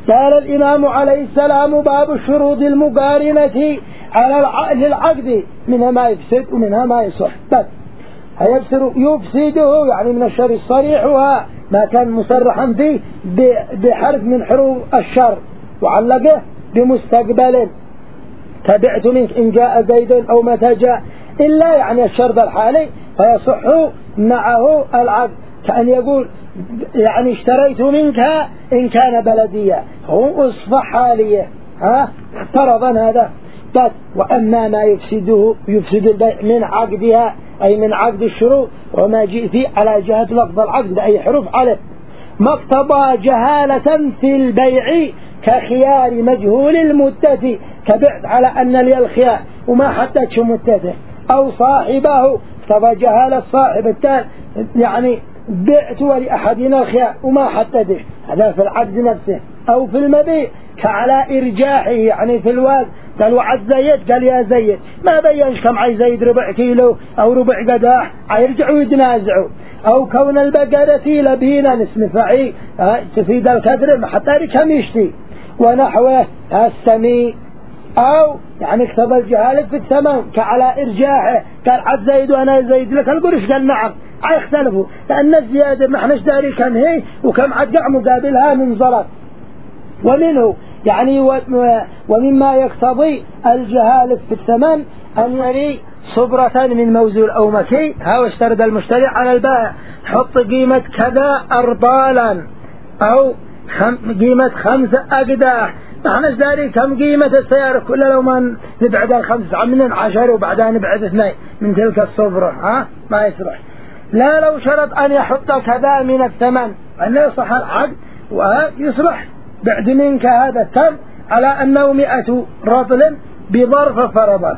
قال الإمام عليه السلام: باب شروط المقارنة على العقد، منها ما يفسد ومنها ما يصح. بس يفسده يعني من الشر الصريح، وما كان مصرحا فيه بحرف من حروف الشر، وعلقه بمستقبل: تبعت منك إن جاء زيد أو متى جاء، إلا يعني الشرط الحالي فيصح معه العقد، كأن يقول يعني اشتريت منك إن كان بلدية، هو أصبح حالية، افترضا هذا. بس وأما ما يفسد البيع من عقدها، أي من عقد الشروط، وما جئ فيه على جهة لفظ العقد بأي حروف عليه، ما اقتضى جهالة في البيع كخيار مجهول المدة، كبعت على أن لي الخيار وما حددش مدته، أو صاحبه اقتضى جهالة صاحب التال، يعني بعت ولأحدنا الخيار وما حددش، هذا في العقد نفسه. أو في المبيع كعلى إرجاحه، يعني في الوزن، قال وعد زيد، قال يا زيد، ما بينش كم عايز زيد ربع كيلو أو ربع قداح، يرجعوا يتنازعوا. أو كون البقرة لبينا اسم فعيل تفيد الكثر حتى كم يشتي ونحوه السمي. أو يعني اكتب الجهالة في الثمن كعلى إرجاحه، قال عد زيد وأنا زيد لك القرش، قال نعم، يختلفوا لأن الزيادة ما احناش داري كم هي وكم عدقع مقابلها من ظرف. ومنه يعني ومما يقتضي الجهالة في الثمن أن يري صبرة من موزون أو مكي، هاو اشترد المشتري على البائع حط قيمة كذا أرطالا أو قيمة 5 أقداح، نحن اشتري كم قيمة السيارة كل لو ما نبعد 5 من 10 وبعدها نبعد 2 من تلك الصبرة، ما يصلح. لا لو شرط أن يحط كذا من الثمن أن يصح العقد ويصلح بعد منك هذا التم على أنه 100 رطل بظرف فرضا،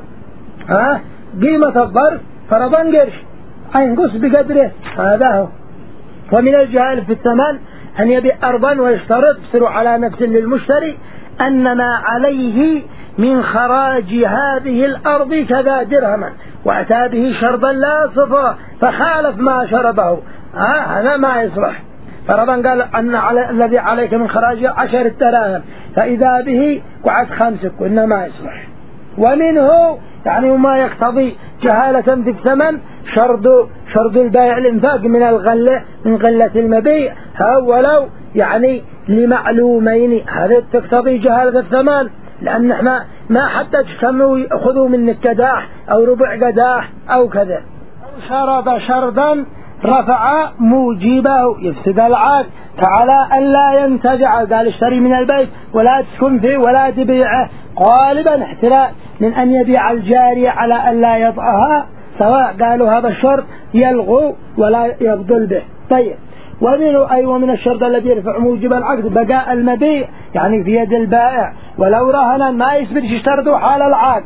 قيمة الظرف فرضا قرش ينقص بقدره، هذا هو. ومن الجهال في الثمن أن يبيع أرضا ويشترط يصير على نفس للمشتري أن ما عليه من خراج هذه الأرض كذا درهما، وأتى به شرطا لا صفا فخالف ما شرطه، هذا ما يصلح. فرضا قال أن الذي عليك من خراج 10 دراهم، فإذا به قعد 5، قلنا ما يصلح. ومنه يعني ما يقتضي جهالة في الثمن شرط البيع الانفاق من الغلة من غلة المبيع، ولو يعني لمعلومين، هذا تقتضي جهالة الثمن، لأن احنا ما حتى كانوا يأخذوا منك قداح أو ربع قداح أو كذا. شرط شرطا رفع موجبه يفسد العقد كعلى أن لا ينتزع، قال اشتري من البيت ولا تسكن فيه ولا تبيعه، غالبا احتراء من أن يبيع الجارية على أن لا يضعها، سواء قالوا هذا الشرط يلغو ولا يبطل به. طيب ومنه أيوة من الشرط الذي يرفع موجب العقد بقاء المبيع، يعني في يد البائع، ولو رهنا ما يثبت يشترطوا حال العقد،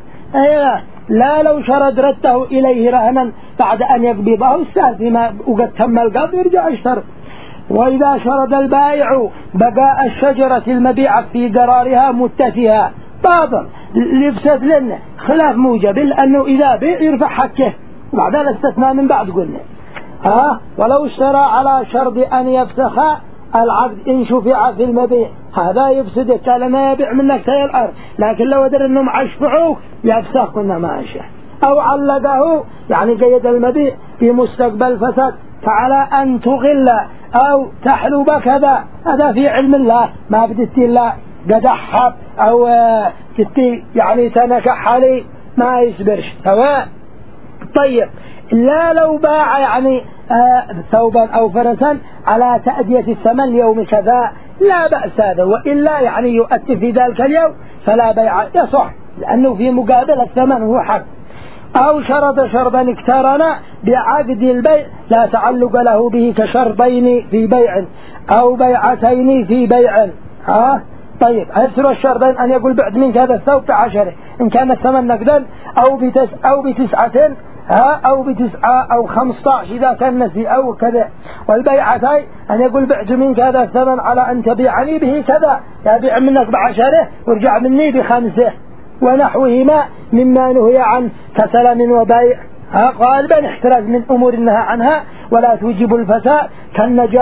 لا لو شرد رده إليه رهنا بعد أن يقبضه السهل فيما وقد تم القبض يرجع يشترط. وإذا شرد البائع بقاء الشجرة المبيعة في قرارها متفها باطل لفسد لنا خلاف موجب، لأنه إذا بيع يرفع حكه وبعد الاستثناء من بعد قلنا. ولو اشترى على شرط أن يفسخ العقد إن شفع في المبيع، هذا يفسد، قال ما يبيع منك سير الأرض، لكن لو أدر أنهم عشفعوه يفسخ كنا ما أشياء. أو علقه يعني قيد المبيع في مستقبل فساد فعلى أن تغل أو تحلب كذا، هذا في علم الله، ما بدت الله قدحب أو تتي يعني تنكح عليه ما يسبرش سواء. طيب لا لو باع يعني ثوبا أو فرسا على تأدية الثمن يوم كذا لا بأس هذا، وإلا يعني يؤتي في ذلك اليوم فلا بيع يصح، لأنه في مقابل الثمن هو حق. أو شرط شرطا اقترن بعقد البيع لا تعلق له به كشرطين في بيع أو بيعتين في بيع. طيب أسر الشرطين أن يقول بعد منك هذا الثوب ب10 إن كان الثمن نقدا أو ب9 أو ب9 أو 15 إذا كان نسي أو كذا. والبيعتين أن يقول بعد منك هذا الثمن على أن تبيعني به كذا، يبيع منك ب10 وارجع مني ب5 ونحوهما مما نهي عنه كسلم وبيع، غالبا احتراز من أمور النهى عنها ولا توجب الفساد كالنجاش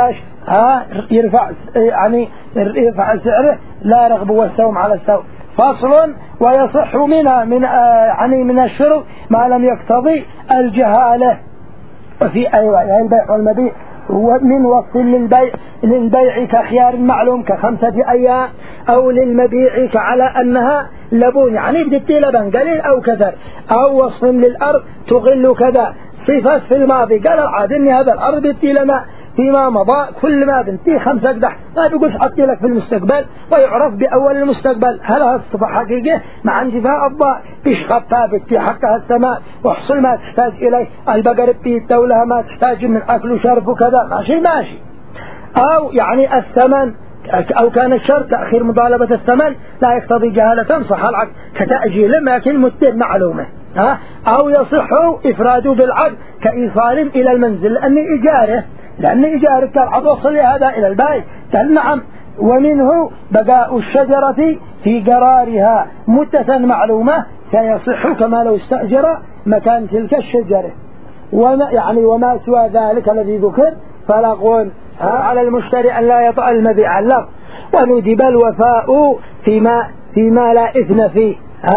يرفع يعني يرفع سعره لا رغب والسوم على السوم. فصل ويصح منها يعني من الشروط ما لم يقتضي الجهالة. وفي أيوة البيع والمبيع ومن وصف للبيع كخيار معلوم ك5 أيام، أو للمبيع كعلى أنها لبون يعني بدتي لبن قليل أو كثر، أو وصف للأرض تغل كذا صفات في الماضي قال العاد إن هذا الأرض بدتي لنا فيما مضى كل ما بنتي 5 قدح ما بيقولش حطي لك في المستقبل، ويعرف بأول المستقبل. هل هذا الصفة حقيقة مع انتفاء الضاء بيش خفافة في حقها السماء وحصل ما تحتاج إليه البقر بيت ولها ما تحتاج من أكل وشرب وكذا ماشي. أو يعني الثمن أو كان الشرط تأخير مطالبة الثمن لا يقتضي جهالة صح العقد كتأجيل لكن مدة معلومة. أو يصح إفراده بالعقد كإيصال إلى المنزل لأن إجارة كالعقد وصل هذا إلى البيت قال نعم. ومنه بقاء الشجرة في قرارها مدة معلومة سيصح كما لو استأجر مكان تلك الشجرة. وما سوى ذلك الذي ذكر فلغو على المشتري أن لا يطأ المبيع اللغو. وندب الوفاء فيما لا إثم فيه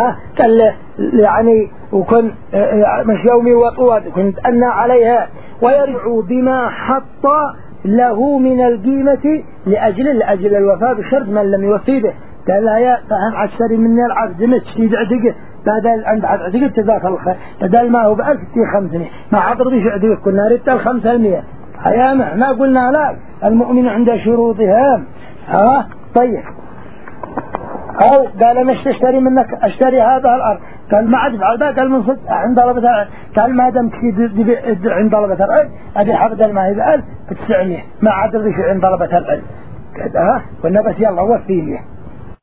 يعني وكن مش يومي وطوات كنت أن عليها ويرجع بما حط له من القيمة لأجل الوفاء بشرط من لم يوفي به. قال لا يا فهم عشري مني العقد متشتيد عدقه بدل عند عدقه تذاك الخير بدل ما هو بألف تي 500 ما عقدش عدقه كنا ردت 500 أيام ما قلنا لا المؤمن عند شروطها. طيب أو قال مش تشتري منك اشتري هذا الأرض قال ما عاد فعل قال من صدق عند طلبة العقد قال ما دام عند طلبة العقد أبي حفظ الماء ب1900 ما عاد رضيش عند طلبة العقد كذا قلنا بس يلا وفي لي